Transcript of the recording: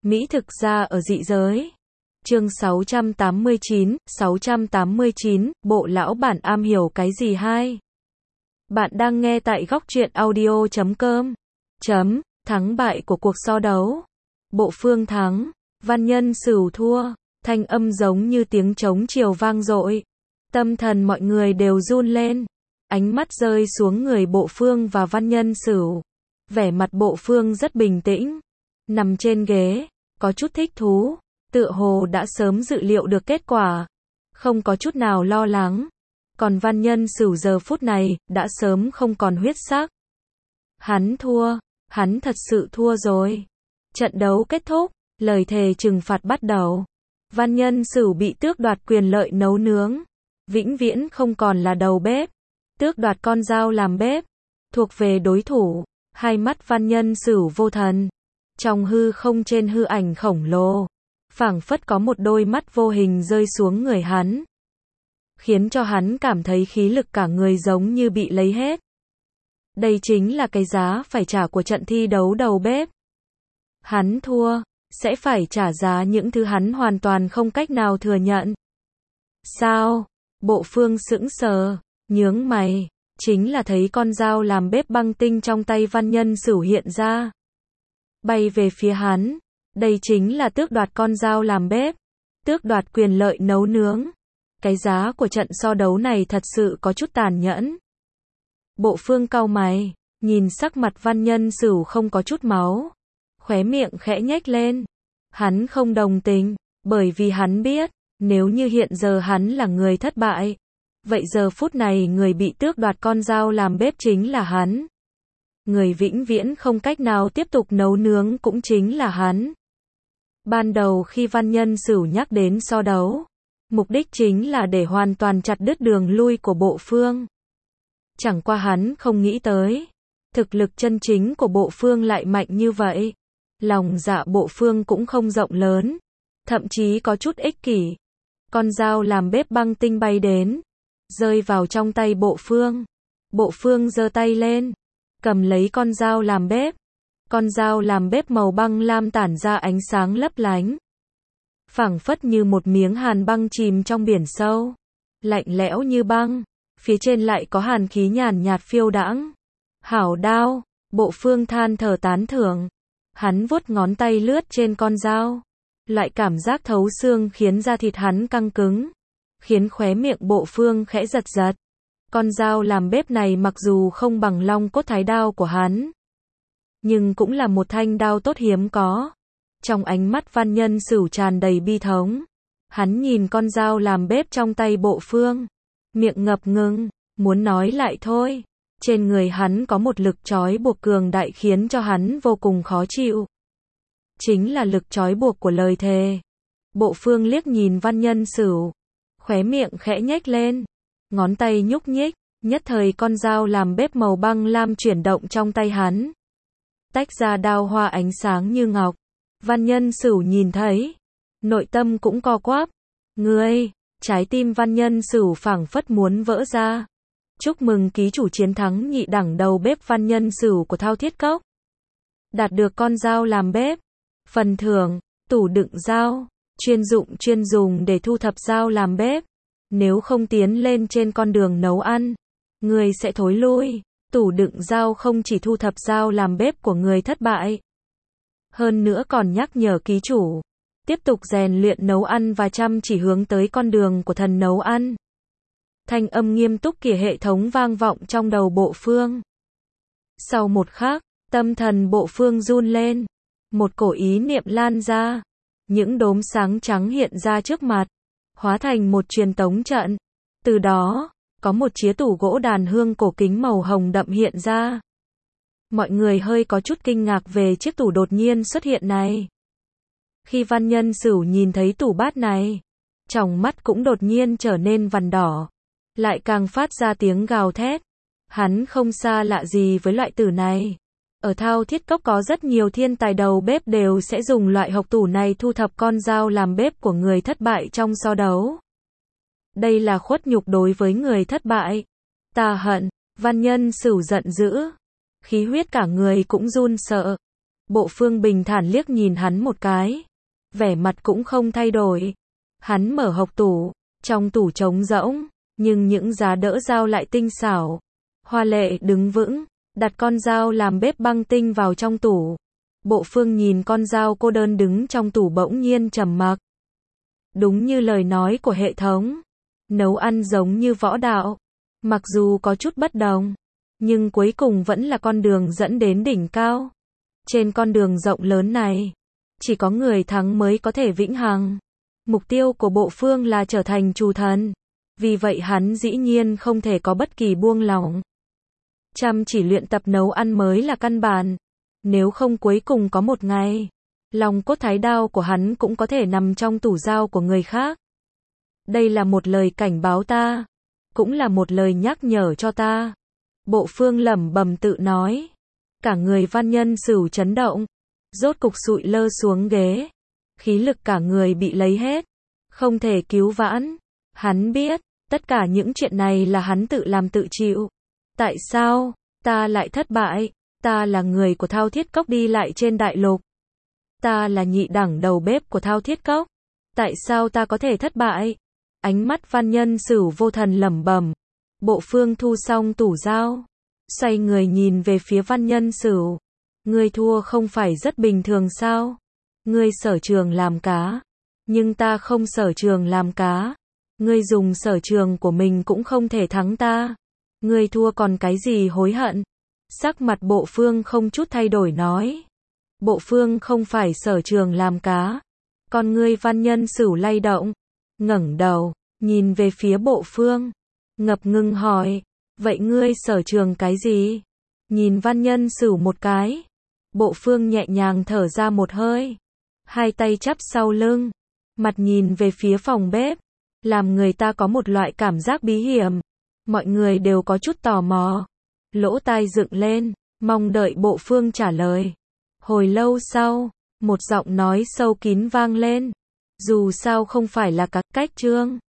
Mỹ thực ra ở dị giới. Chương 689, bộ lão bản am hiểu cái gì hai? Bạn đang nghe tại góc truyện audio.com. Thắng bại của cuộc so đấu. Bộ Phương thắng, Văn Nhân Sửu thua, thanh âm giống như tiếng trống chiều vang dội. Tâm thần mọi người đều run lên. Ánh mắt rơi xuống người Bộ Phương và Văn Nhân Sửu. Vẻ mặt Bộ Phương rất bình tĩnh, nằm trên ghế, có chút thích thú, tựa hồ đã sớm dự liệu được kết quả, không có chút nào lo lắng. Còn Văn Nhân Sửu giờ phút này, đã sớm không còn huyết sắc. Hắn thua, hắn thật sự thua rồi. Trận đấu kết thúc, lời thề trừng phạt bắt đầu. Văn Nhân Sửu bị tước đoạt quyền lợi nấu nướng, vĩnh viễn không còn là đầu bếp, tước đoạt con dao làm bếp, thuộc về đối thủ. Hai mắt Văn Nhân Sửu vô thần, trong hư không trên hư ảnh khổng lồ, phảng phất có một đôi mắt vô hình rơi xuống người hắn, khiến cho hắn cảm thấy khí lực cả người giống như bị lấy hết. Đây chính là cái giá phải trả của trận thi đấu đầu bếp. Hắn thua, sẽ phải trả giá những thứ hắn hoàn toàn không cách nào thừa nhận. Sao? Bộ Phương sững sờ, nhướng mày, chính là thấy con dao làm bếp băng tinh trong tay Văn Nhân Sửu hiện ra, bay về phía hắn. Đây chính là tước đoạt con dao làm bếp, tước đoạt quyền lợi nấu nướng. Cái giá của trận so đấu này thật sự có chút tàn nhẫn. Bộ Phương cau mày, nhìn sắc mặt Văn Nhân Sửu không có chút máu, khóe miệng khẽ nhếch lên. Hắn không đồng tình, bởi vì hắn biết, nếu như hiện giờ hắn là người thất bại, vậy giờ phút này người bị tước đoạt con dao làm bếp chính là hắn. Người vĩnh viễn không cách nào tiếp tục nấu nướng cũng chính là hắn. Ban đầu khi Văn Nhân Sửu nhắc đến so đấu, mục đích chính là để hoàn toàn chặt đứt đường lui của Bộ Phương. Chẳng qua hắn không nghĩ tới, thực lực chân chính của Bộ Phương lại mạnh như vậy. Lòng dạ Bộ Phương cũng không rộng lớn, thậm chí có chút ích kỷ. Con dao làm bếp băng tinh bay đến, rơi vào trong tay Bộ Phương. Bộ Phương giơ tay lên, cầm lấy con dao làm bếp. Con dao làm bếp màu băng lam tản ra ánh sáng lấp lánh, phảng phất như một miếng hàn băng chìm trong biển sâu, lạnh lẽo như băng, phía trên lại có hàn khí nhàn nhạt phiêu đãng. Hảo đao, Bộ Phương than thở tán thưởng. Hắn vuốt ngón tay lướt trên con dao, loại cảm giác thấu xương khiến da thịt hắn căng cứng, khiến khóe miệng Bộ Phương khẽ giật giật. Con dao làm bếp này mặc dù không bằng long cốt thái đao của hắn, nhưng cũng là một thanh đao tốt hiếm có. Trong ánh mắt Văn Nhân Sửu tràn đầy bi thống, hắn nhìn con dao làm bếp trong tay Bộ Phương, miệng ngập ngừng, muốn nói lại thôi. Trên người hắn có một lực trói buộc cường đại khiến cho hắn vô cùng khó chịu. Chính là lực trói buộc của lời thề. Bộ Phương liếc nhìn Văn Nhân Sửu, khóe miệng khẽ nhếch lên, ngón tay nhúc nhích, nhất thời con dao làm bếp màu băng lam chuyển động trong tay hắn, tách ra đao hoa ánh sáng như ngọc. Văn Nhân Sửu nhìn thấy, nội tâm cũng co quắp. Ngươi, trái tim Văn Nhân Sửu phảng phất muốn vỡ ra. Chúc mừng ký chủ chiến thắng nhị đẳng đầu bếp Văn Nhân Sửu của Thao Thiết Cốc. Đạt được con dao làm bếp. Phần thưởng, tủ đựng dao, chuyên dùng để thu thập dao làm bếp. Nếu không tiến lên trên con đường nấu ăn, người sẽ thối lui. Tủ đựng dao không chỉ thu thập dao làm bếp của người thất bại, hơn nữa còn nhắc nhở ký chủ tiếp tục rèn luyện nấu ăn và chăm chỉ hướng tới con đường của thần nấu ăn. Thanh âm nghiêm túc của hệ thống vang vọng trong đầu Bộ Phương. Sau một khắc, tâm thần Bộ Phương run lên, một cổ ý niệm lan ra, những đốm sáng trắng hiện ra trước mặt, hóa thành một truyền tống trận. Từ đó, có một chiếc tủ gỗ đàn hương cổ kính màu hồng đậm hiện ra. Mọi người hơi có chút kinh ngạc về chiếc tủ đột nhiên xuất hiện này. Khi Văn Nhân Sửu nhìn thấy tủ bát này, tròng mắt cũng đột nhiên trở nên vằn đỏ, lại càng phát ra tiếng gào thét. Hắn không xa lạ gì với loại tủ này. Ở Thao Thiết Cốc có rất nhiều thiên tài đầu bếp đều sẽ dùng loại hộc tủ này thu thập con dao làm bếp của người thất bại trong so đấu. Đây là khuất nhục đối với người thất bại. Ta hận, Văn Nhân Sửu giận dữ, khí huyết cả người cũng run sợ. Bộ Phương bình thản liếc nhìn hắn một cái. Vẻ mặt cũng không thay đổi. Hắn mở hộc tủ. Trong tủ trống rỗng. Nhưng những giá đỡ dao lại tinh xảo. Hoa lệ đứng vững. Đặt con dao làm bếp băng tinh vào trong tủ. Bộ Phương nhìn con dao cô đơn đứng trong tủ bỗng nhiên trầm mặc. Đúng như lời nói của hệ thống. Nấu ăn giống như võ đạo. Mặc dù có chút bất đồng. Nhưng cuối cùng vẫn là con đường dẫn đến đỉnh cao. Trên con đường rộng lớn này. Chỉ có người thắng mới có thể vĩnh hằng. Mục tiêu của Bộ Phương là trở thành chủ thần. Vì vậy hắn dĩ nhiên không thể có bất kỳ buông lỏng. Chăm chỉ luyện tập nấu ăn mới là căn bản. Nếu không cuối cùng có một ngày, lòng cốt thái đao của hắn cũng có thể nằm trong tủ dao của người khác. Đây là một lời cảnh báo ta, cũng là một lời nhắc nhở cho ta. Bộ Phương lẩm bẩm tự nói. Cả người Văn Nhân Sửu chấn động, rốt cục sụi lơ xuống ghế. Khí lực cả người bị lấy hết, không thể cứu vãn. Hắn biết, tất cả những chuyện này là hắn tự làm tự chịu. Tại sao ta lại thất bại? Ta là người của Thao Thiết Cốc đi lại trên đại lục. Ta là nhị đẳng đầu bếp của Thao Thiết Cốc. Tại sao ta có thể thất bại? Ánh mắt Văn Nhân Sửu vô thần lẩm bẩm. Bộ Phương thu xong tủ dao, xoay người nhìn về phía Văn Nhân Sửu. Ngươi thua không phải rất bình thường sao? Ngươi sở trường làm cá, nhưng ta không sở trường làm cá. Ngươi dùng sở trường của mình cũng không thể thắng ta. Ngươi thua còn cái gì hối hận? Sắc mặt Bộ Phương không chút thay đổi nói. Bộ Phương không phải sở trường làm cá. Con ngươi Văn Nhân Sửu lay động, ngẩng đầu, nhìn về phía Bộ Phương, ngập ngừng hỏi, vậy ngươi sở trường cái gì? Nhìn Văn Nhân Sửu một cái, Bộ Phương nhẹ nhàng thở ra một hơi, hai tay chắp sau lưng, mặt nhìn về phía phòng bếp, làm người ta có một loại cảm giác bí hiểm. Mọi người đều có chút tò mò, lỗ tai dựng lên, mong đợi Bộ Phương trả lời. Hồi lâu sau, một giọng nói sâu kín vang lên. Dù sao không phải là các cách chương.